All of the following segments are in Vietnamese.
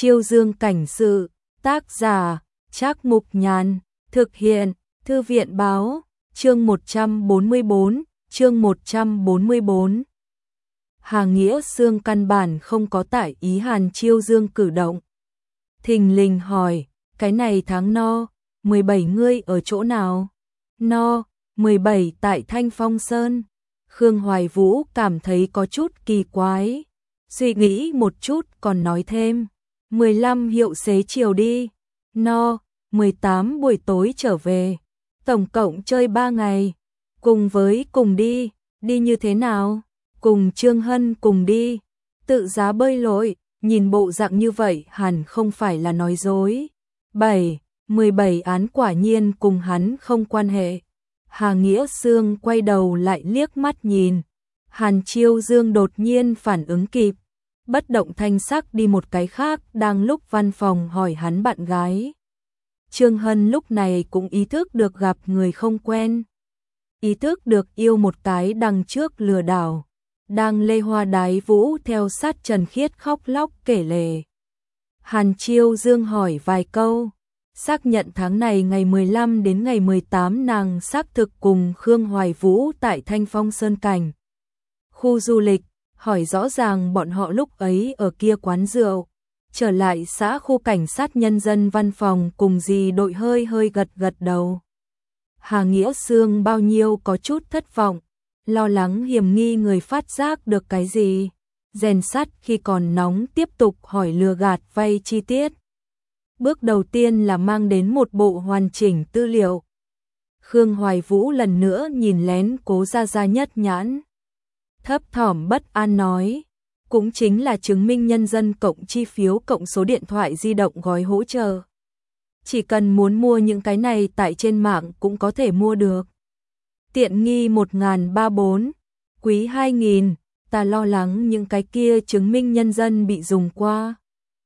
Chiêu Dương cảnh sự, tác giả, Trác Mục Nhàn, thực hiện, Thư viện báo, chương 144, chương 144. Hà Nghĩa Xương căn bản không có tại ý Hàn Chiêu Dương cử động. Thình lình hỏi, cái này tháng no, 17 ngươi ở chỗ nào? No, 17 tại Thanh Phong Sơn. Khương Hoài Vũ cảm thấy có chút kỳ quái. Suy nghĩ một chút còn nói thêm, 15 hiệu xế chiều đi. No, 18 buổi tối trở về. Tổng cộng chơi 3 ngày. Cùng đi, đi như thế nào? Cùng Trương Hân cùng đi. Tự giá bơi lội, nhìn bộ dạng như vậy hẳn không phải là nói dối. 17 án quả nhiên cùng hắn không quan hệ. Hà Nghĩa Xương quay đầu lại liếc mắt nhìn. Hàn Chiêu Dương đột nhiên phản ứng kịp. Bất động thanh sắc đi một cái khác đang lúc văn phòng hỏi hắn bạn gái. Trương Hân lúc này cũng ý thức được gặp người không quen. Ý thức được yêu một cái đằng trước lừa đảo. Đang lê hoa đái vũ theo sát Trần Khiết khóc lóc kể lể. Hàn Chiêu Dương hỏi vài câu. Xác nhận tháng này ngày 15 đến ngày 18 nàng xác thực cùng Khương Hoài Vũ tại Thanh Phong Sơn Cảnh. Khu du lịch, hỏi rõ ràng bọn họ lúc ấy ở kia quán rượu. Trở lại xã khu cảnh sát nhân dân văn phòng cùng dì đội hơi gật đầu. Hà Nghĩa Xương bao nhiêu có chút thất vọng, lo lắng hiểm nghi người phát giác được cái gì. Rèn sắt khi còn nóng tiếp tục hỏi lừa gạt vay chi tiết. Bước đầu tiên là mang đến một bộ hoàn chỉnh tư liệu. Khương Hoài Vũ lần nữa nhìn lén Cố Gia Gia nhất nhãn. Thấp thỏm bất an nói, cũng chính là chứng minh nhân dân cộng chi phiếu cộng số điện thoại di động gói hỗ trợ. Chỉ cần muốn mua những cái này tại trên mạng cũng có thể mua được. Tiện nghi 1.034, quý 2.000, ta lo lắng những cái kia chứng minh nhân dân bị dùng qua.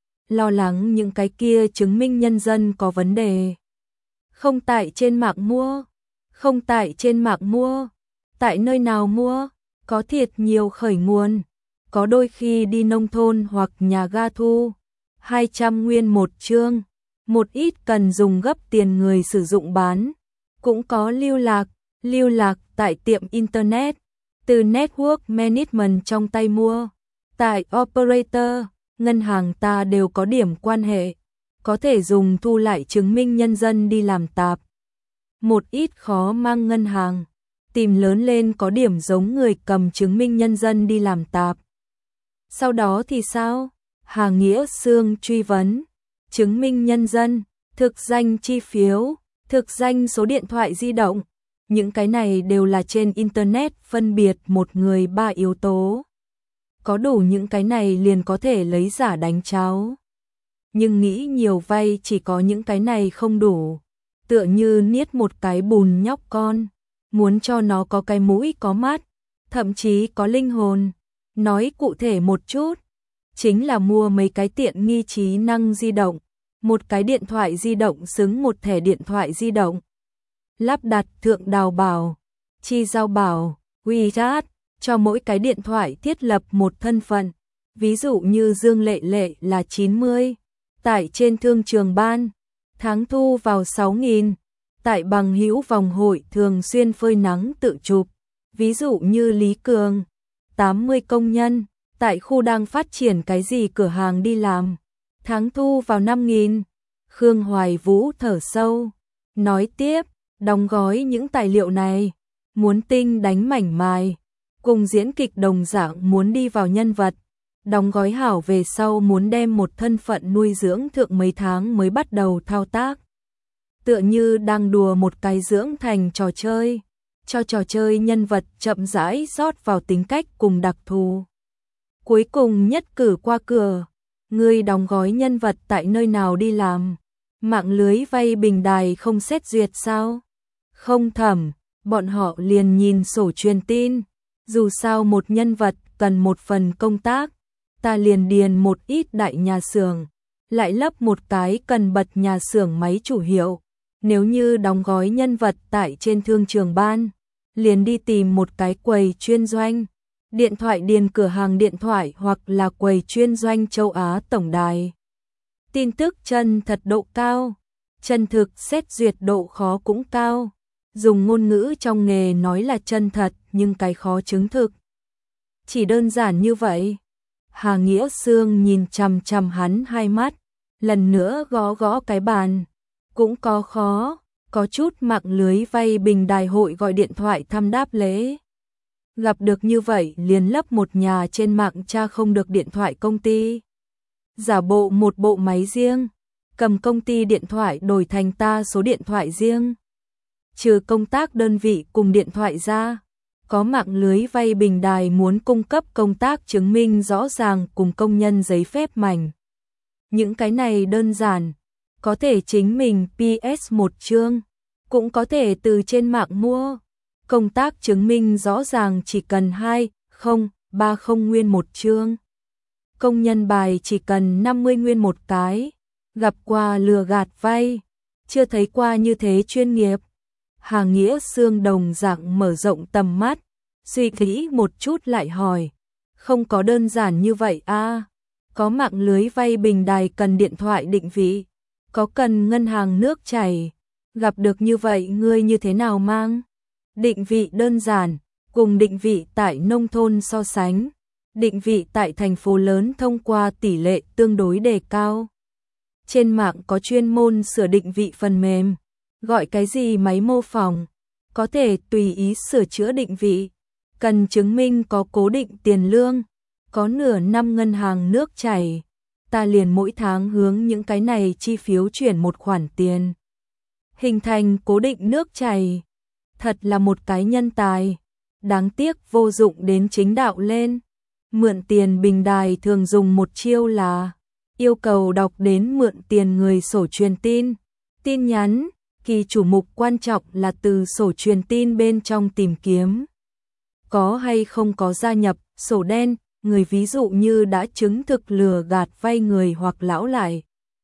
Lo lắng những cái kia chứng minh nhân dân có vấn đề. Không tại trên mạng mua. Không tại trên mạng mua. Tại nơi nào mua? Có thiệt nhiều khởi nguồn. Có đôi khi đi nông thôn hoặc nhà ga thu. 200 nguyên một chương. Một ít cần dùng gấp tiền người sử dụng bán. Cũng có lưu lạc tại tiệm Internet. Từ Network Management trong tay mua. Tại Operator, ngân hàng ta đều có điểm quan hệ. Có thể dùng thu lại chứng minh nhân dân đi làm tạp. Một ít khó mang ngân hàng. Tìm lớn lên có điểm giống người cầm chứng minh nhân dân đi làm tạp. Sau đó thì sao? Hà Nghĩa Xương truy vấn. Chứng minh nhân dân, thực danh chi phiếu, thực danh số điện thoại di động. Những cái này đều là trên Internet phân biệt một người 3 yếu tố. Có đủ những cái này liền có thể lấy giả đánh cháo. Nhưng nghĩ nhiều vay chỉ có những cái này không đủ. Tựa như niết một cái bùn nhóc con. Muốn cho nó có cái mũi có mắt, thậm chí có linh hồn. Nói cụ thể một chút, chính là mua mấy cái tiện nghi trí năng di động. Một cái điện thoại di động xứng một thẻ điện thoại di động. Lắp đặt thượng đào bảo, chi giao bảo, WeChat, cho mỗi cái điện thoại thiết lập một thân phận. Ví dụ như Dương Lệ Lệ là 90, tại trên thương trường ban, tháng thu vào 6.000. Tại bằng hữu vòng hội thường xuyên phơi nắng tự chụp. Ví dụ như Lý Cường, 80 công nhân, tại khu đang phát triển cái gì cửa hàng đi làm. Tháng thu vào 5.000. Khương Hoài Vũ thở sâu, nói tiếp, đóng gói những tài liệu này, muốn tinh đánh mảnh mài, cùng diễn kịch đồng dạng muốn đi vào nhân vật. Đóng gói hảo về sau muốn đem một thân phận nuôi dưỡng thượng mấy tháng mới bắt đầu thao tác. Tựa như đang đùa một cái dưỡng thành trò chơi, cho trò chơi nhân vật chậm rãi rót vào tính cách cùng đặc thù. Cuối cùng nhất cử qua cửa, người đóng gói nhân vật tại nơi nào đi làm, mạng lưới vay bình đài không xét duyệt sao? Không thẩm, bọn họ liền nhìn sổ truyền tin, dù sao một nhân vật cần một phần công tác, ta liền điền một ít đại nhà xưởng, lại lấp một cái cần bật nhà xưởng máy chủ hiệu. Nếu như đóng gói nhân vật tại trên thương trường ban, liền đi tìm một cái quầy chuyên doanh, điện thoại điền cửa hàng điện thoại hoặc là quầy chuyên doanh châu Á tổng đài. Tin tức chân thật độ cao, chân thực xét duyệt độ khó cũng cao. Dùng ngôn ngữ trong nghề nói là chân thật nhưng cái khó chứng thực. Chỉ đơn giản như vậy. Hà Nghĩa Sương nhìn chằm chằm hắn hai mắt, lần nữa gõ gõ cái bàn. Cũng có khó, có chút mạng lưới vay bình đài hội gọi điện thoại thăm đáp lễ. Gặp được như vậy liền lấp một nhà trên mạng tra không được điện thoại công ty. Giả bộ một bộ máy riêng, cầm công ty điện thoại đổi thành ta số điện thoại riêng. Trừ công tác đơn vị cùng điện thoại ra, có mạng lưới vay bình đài muốn cung cấp công tác chứng minh rõ ràng cùng công nhân giấy phép mảnh. Những cái này đơn giản, có thể chính mình PS một chương, cũng có thể từ trên mạng mua. Công tác chứng minh rõ ràng chỉ cần 2030 nguyên một chương. Công nhân bài chỉ cần 50 nguyên một cái. Gặp qua lừa gạt vay, chưa thấy qua như thế chuyên nghiệp. Hà Nghĩa Sương đồng dạng mở rộng tầm mắt, suy nghĩ một chút lại hỏi, không có đơn giản như vậy a? Có mạng lưới vay bình đài cần điện thoại định vị, có cần ngân hàng nước chảy, gặp được như vậy ngươi như thế nào mang? Định vị đơn giản, cùng định vị tại nông thôn so sánh, định vị tại thành phố lớn thông qua tỷ lệ tương đối đề cao. Trên mạng có chuyên môn sửa định vị phần mềm, gọi cái gì máy mô phỏng, có thể tùy ý sửa chữa định vị, cần chứng minh có cố định tiền lương, có nửa năm ngân hàng nước chảy, ta liền mỗi tháng hướng những cái này chi phiếu chuyển một khoản tiền. Hình thành cố định nước chảy, thật là một cái nhân tài, đáng tiếc vô dụng đến chính đạo lên. Mượn tiền bình đài thường dùng một chiêu là yêu cầu đọc đến mượn tiền người sổ truyền tin, tin nhắn, kỳ chủ mục quan trọng là từ sổ truyền tin bên trong tìm kiếm. Có hay không có gia nhập sổ đen, người ví dụ như đã chứng thực lừa gạt vay người hoặc lão lại.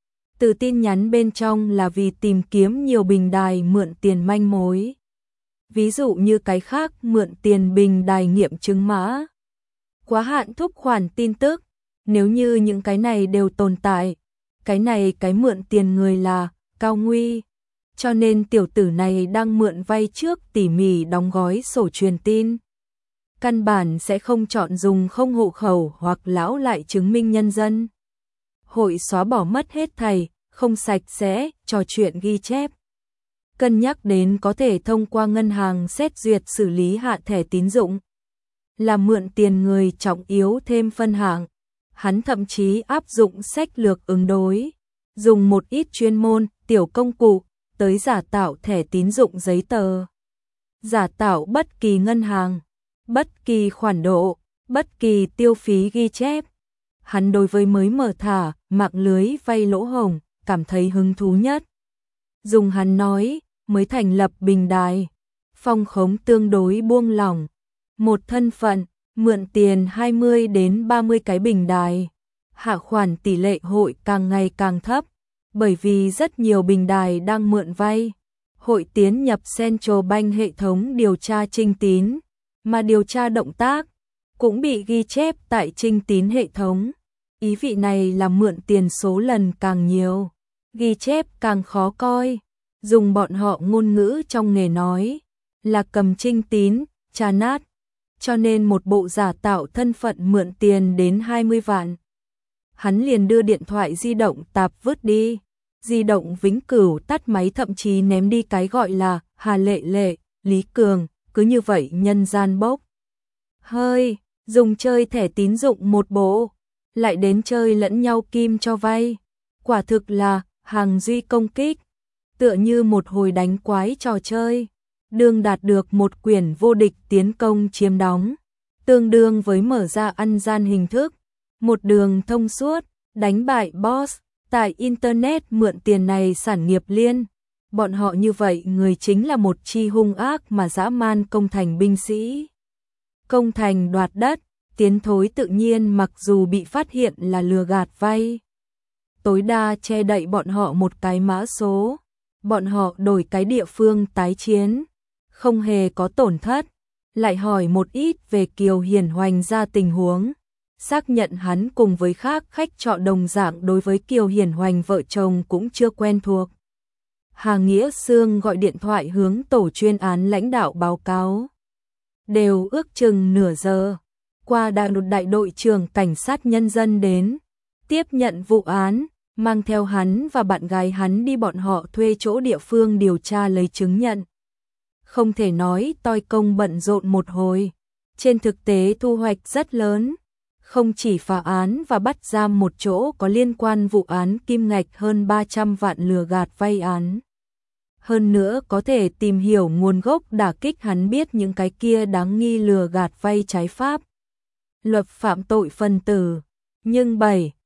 Từ tin nhắn bên trong là vì tìm kiếm nhiều bình đài mượn tiền manh mối. Ví dụ như cái khác mượn tiền bình đài nghiệm chứng mã. Quá hạn thúc khoản tin tức, nếu như những cái này đều tồn tại, cái mượn tiền người là cao nguy. Cho nên tiểu tử này đang mượn vay trước tỉ mỉ đóng gói sổ truyền tin. Căn bản sẽ không chọn dùng không hộ khẩu hoặc lão lại chứng minh nhân dân. Hội xóa bỏ mất hết thảy, không sạch sẽ, trò chuyện ghi chép. Cân nhắc đến có thể thông qua ngân hàng xét duyệt xử lý hạ thẻ tín dụng. Là mượn tiền người trọng yếu thêm phân hạng. Hắn thậm chí áp dụng sách lược ứng đối, dùng một ít chuyên môn, tiểu công cụ, tới giả tạo thẻ tín dụng giấy tờ. Giả tạo bất kỳ ngân hàng, bất kỳ khoản độ, bất kỳ tiêu phí ghi chép. Hắn đối với mới mở thả, mạng lưới vay lỗ hổng, cảm thấy hứng thú nhất. Dùng hắn nói, mới thành lập bình đài, phong khống tương đối buông lỏng. Một thân phận, mượn tiền 20 đến 30 cái bình đài. Hạ khoản tỷ lệ hội càng ngày càng thấp, bởi vì rất nhiều bình đài đang mượn vay. Hội tiến nhập Central Bank hệ thống điều tra Trinh Tín, mà điều tra động tác cũng bị ghi chép tại Trinh Tín hệ thống. Ý vị này là mượn tiền số lần càng nhiều, ghi chép càng khó coi. Dùng bọn họ ngôn ngữ trong nghề nói là cầm Trinh Tín, tra nát. Cho nên một bộ giả tạo thân phận mượn tiền đến 20 vạn. Hắn liền đưa điện thoại di động tạp vứt đi. Di động vĩnh cửu tắt máy, thậm chí ném đi cái gọi là Hà Lệ Lệ, Lý Cường, cứ như vậy nhân gian bốc hơi, dùng chơi thẻ tín dụng một bộ, lại đến chơi lẫn nhau kim cho vay. Quả thực là hàng duy công kích, tựa như một hồi đánh quái trò chơi. Đương đạt được một quyển vô địch tiến công chiếm đóng, tương đương với mở ra ăn gian hình thức, một đường thông suốt, đánh bại boss. Tại Internet mượn tiền này sản nghiệp liên, bọn họ như vậy người chính là một chi hung ác mà dã man công thành binh sĩ. Công thành đoạt đất, tiến thối tự nhiên mặc dù bị phát hiện là lừa gạt vay. Tối đa che đậy bọn họ một cái mã số, bọn họ đổi cái địa phương tái chiến, không hề có tổn thất. Lại hỏi một ít về Kiều Hiển Hoành ra tình huống, xác nhận hắn cùng với khác khách trọ đồng dạng đối với Kiều Hiển Hoành vợ chồng cũng chưa quen thuộc. Hà Nghĩa Xương gọi điện thoại hướng tổ chuyên án lãnh đạo báo cáo. Đều ước chừng nửa giờ, qua đại đội trưởng cảnh sát nhân dân đến, tiếp nhận vụ án, mang theo hắn và bạn gái hắn đi bọn họ thuê chỗ địa phương điều tra lấy chứng nhận. Không thể nói toi công bận rộn một hồi, trên thực tế thu hoạch rất lớn, không chỉ phá án và bắt giam một chỗ có liên quan vụ án kim ngạch hơn 300 vạn lừa gạt vay án. Hơn nữa có thể tìm hiểu nguồn gốc đả kích hắn biết những cái kia đáng nghi lừa gạt vay trái pháp. Luật phạm tội phân tử, nhưng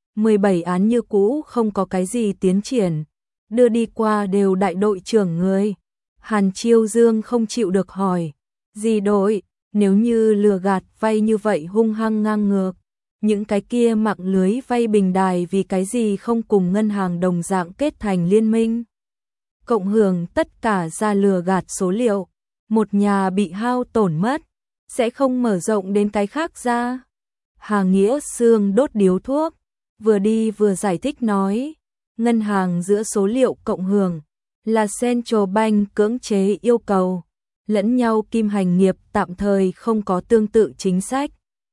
17 án như cũ không có cái gì tiến triển, đưa đi qua đều đại đội trưởng người. Hàn Chiêu Dương không chịu được hỏi, gì đội, nếu như lừa gạt vay như vậy hung hăng ngang ngược, những cái kia mạng lưới vay bình đài vì cái gì không cùng ngân hàng đồng dạng kết thành liên minh? Cộng hưởng tất cả ra lừa gạt số liệu, một nhà bị hao tổn mất, sẽ không mở rộng đến cái khác ra. Hà Nghĩa Xương đốt điếu thuốc, vừa đi vừa giải thích nói, ngân hàng giữa số liệu cộng hưởng là Central Bank cưỡng chế yêu cầu, lẫn nhau kim hành nghiệp tạm thời không có tương tự chính sách.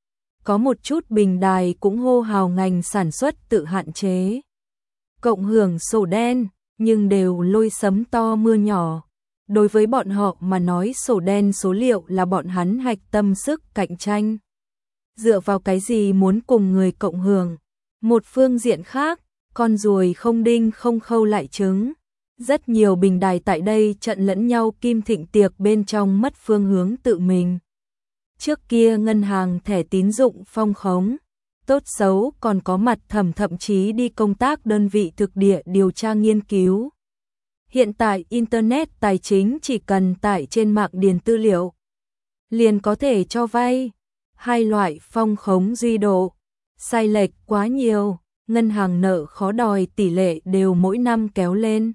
Có một chút bình đài cũng hô hào ngành sản xuất tự hạn chế. Cộng hưởng sổ đen, nhưng đều lôi sấm to mưa nhỏ. Đối với bọn họ mà nói sổ đen số liệu là bọn hắn hạch tâm sức cạnh tranh. Dựa vào cái gì muốn cùng người cộng hưởng? Một phương diện khác, con ruồi không đinh không khâu lại trứng. Rất nhiều bình đài tại đây trận lẫn nhau kim thịnh tiệc bên trong mất phương hướng tự mình. Trước kia ngân hàng thẻ tín dụng phong khống, tốt xấu còn có mặt thậm chí đi công tác đơn vị thực địa điều tra nghiên cứu. Hiện tại Internet tài chính chỉ cần tải trên mạng điền tư liệu, liền có thể cho vay. Hai loại phong khống duy độ, sai lệch quá nhiều, ngân hàng nợ khó đòi tỷ lệ đều mỗi năm kéo lên.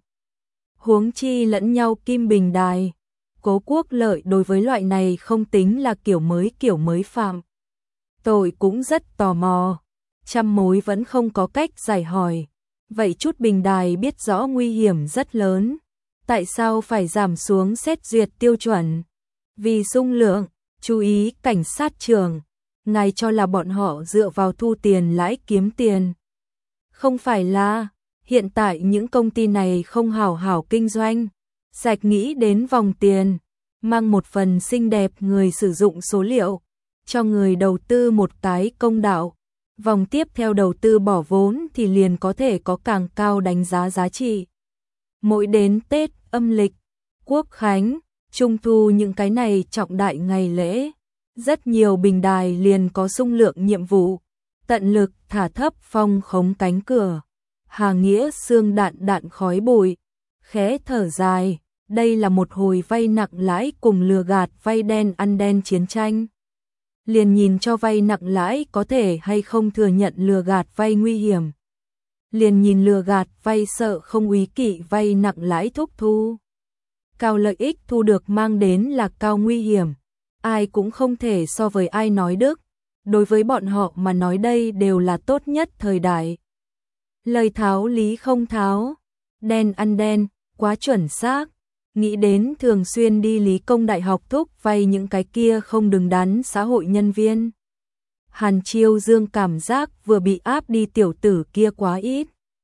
Huống chi lẫn nhau kim bình đài, Cố Quốc Lợi đối với loại này không tính là kiểu mới phạm. Tôi cũng rất tò mò, trăm mối vẫn không có cách giải hỏi. Vậy chút bình đài biết rõ nguy hiểm rất lớn, tại sao phải giảm xuống xét duyệt tiêu chuẩn? Vì dung lượng, chú ý cảnh sát trưởng, ngài cho là bọn họ dựa vào thu tiền lãi kiếm tiền. Không phải là, hiện tại những công ty này không hảo hảo kinh doanh, sạch nghĩ đến vòng tiền, mang một phần xinh đẹp người sử dụng số liệu, cho người đầu tư một cái công đạo. Vòng tiếp theo đầu tư bỏ vốn thì liền có thể có càng cao đánh giá giá trị. Mỗi đến Tết âm lịch, Quốc khánh, Trung thu những cái này trọng đại ngày lễ, rất nhiều bình đài liền có xung lượng nhiệm vụ, tận lực thả thấp phong khống cánh cửa. Hà Nghĩa Xương đạn khói bụi, khẽ thở dài, đây là một hồi vay nặng lãi cùng lừa gạt vay đen ăn đen chiến tranh. Liền nhìn cho vay nặng lãi có thể hay không thừa nhận lừa gạt vay nguy hiểm. Liền nhìn lừa gạt vay sợ không úy kỵ vay nặng lãi thúc thu. Cao lợi ích thu được mang đến là cao nguy hiểm. Ai cũng không thể so với ai nói đức. Đối với bọn họ mà nói đây đều là tốt nhất thời đại. Lời tháo lý không tháo. Đen ăn đen, quá chuẩn xác. Nghĩ đến thường xuyên đi lý công đại học thúc vay những cái kia không đứng đắn xã hội nhân viên. Hàn Chiêu Dương cảm giác vừa bị áp đi tiểu tử kia quá ít.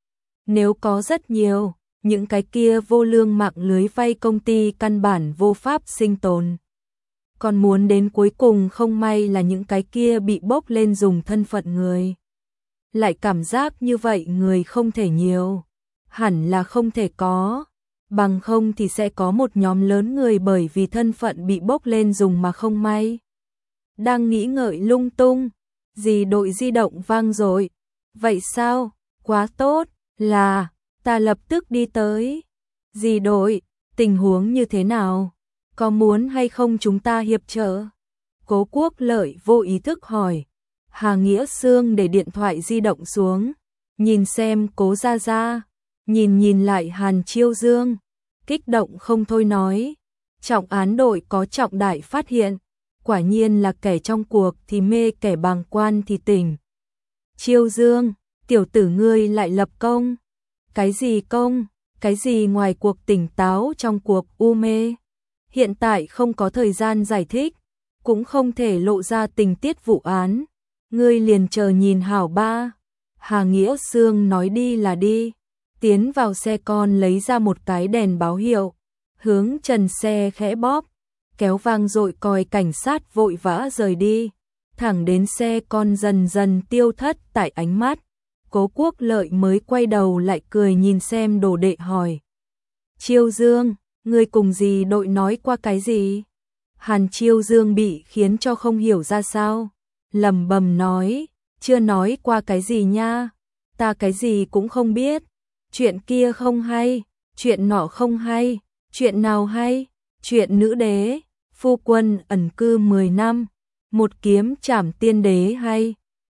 Nếu có rất nhiều, những cái kia vô lương mạng lưới vay công ty căn bản vô pháp sinh tồn. Còn muốn đến cuối cùng không may là những cái kia bị bốc lên dùng thân phận người. Lại cảm giác như vậy người không thể nhiều. Hẳn là không thể có. Bằng không thì sẽ có một nhóm lớn người bởi vì thân phận bị bốc lên dùng mà không may. Đang nghĩ ngợi lung tung, dì đội di động vang rồi. Vậy sao? Quá tốt, là, ta lập tức đi tới. Dì đội, tình huống như thế nào? Có muốn hay không chúng ta hiệp trợ? Cố Quốc Lợi vô ý thức hỏi. Hà Nghĩa Xương để điện thoại di động xuống, nhìn xem Cố Gia Gia, nhìn lại Hàn Chiêu Dương, kích động không thôi nói, trọng án đội có trọng đại phát hiện, quả nhiên là kẻ trong cuộc thì mê kẻ bàng quan thì tỉnh, Chiêu Dương, tiểu tử ngươi lại lập công. Cái gì công? Cái gì ngoài cuộc tỉnh táo trong cuộc u mê? Hiện tại không có thời gian giải thích, cũng không thể lộ ra tình tiết vụ án. Ngươi liền chờ nhìn hảo ba. Hà Nghĩa Sương nói đi là đi, tiến vào xe con lấy ra một cái đèn báo hiệu, hướng trần xe khẽ bóp, kéo vang dội còi cảnh sát vội vã rời đi, thẳng đến xe con dần dần tiêu thất tại ánh mắt. Cố Quốc Lợi mới quay đầu lại cười nhìn xem đồ đệ hỏi. Chiêu Dương, ngươi cùng gì đội nói qua cái gì? Hàn Chiêu Dương bị khiến cho không hiểu ra sao, lẩm bẩm nói, chưa nói qua cái gì nha, ta cái gì cũng không biết, chuyện kia không hay, chuyện nọ không hay, chuyện nào hay, chuyện nữ đế, phu quân ẩn cư 10 năm, một kiếm trảm tiên đế hay.